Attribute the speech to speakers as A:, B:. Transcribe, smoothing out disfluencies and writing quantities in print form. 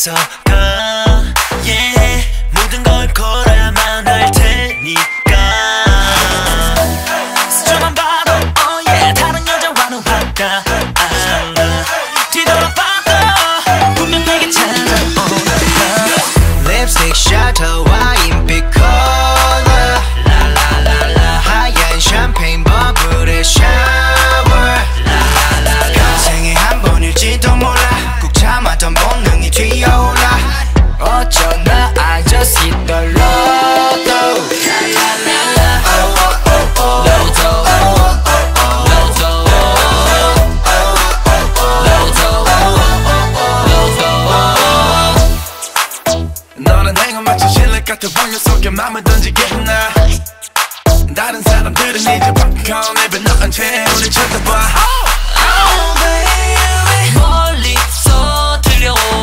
A: 앞서가 yeah. 모든 걸 걸어야만 할 테니까 스쳐만 봐도 oh yeah. 다른 여자와는 화가 안 나 뒤돌아봐도 분명 내게 찾아오는
B: 립스틱 셔터 와인빛 컬러 라라라라 하얀 샴페인 버블의 샤워 라라라라 평생에 한 번일지도 몰라 꾹 참았던 본능이 튀어올라 어쩌나 I just hit the lotto 라라라라 로또
C: 너는 행운 마치 실내 같은 환경 속에 맘을 던지겠나 다른 사람들은 이제 popcorn 입에 넣은 채 우릴 쳐다봐
A: Oh baby 멀리서 들려오는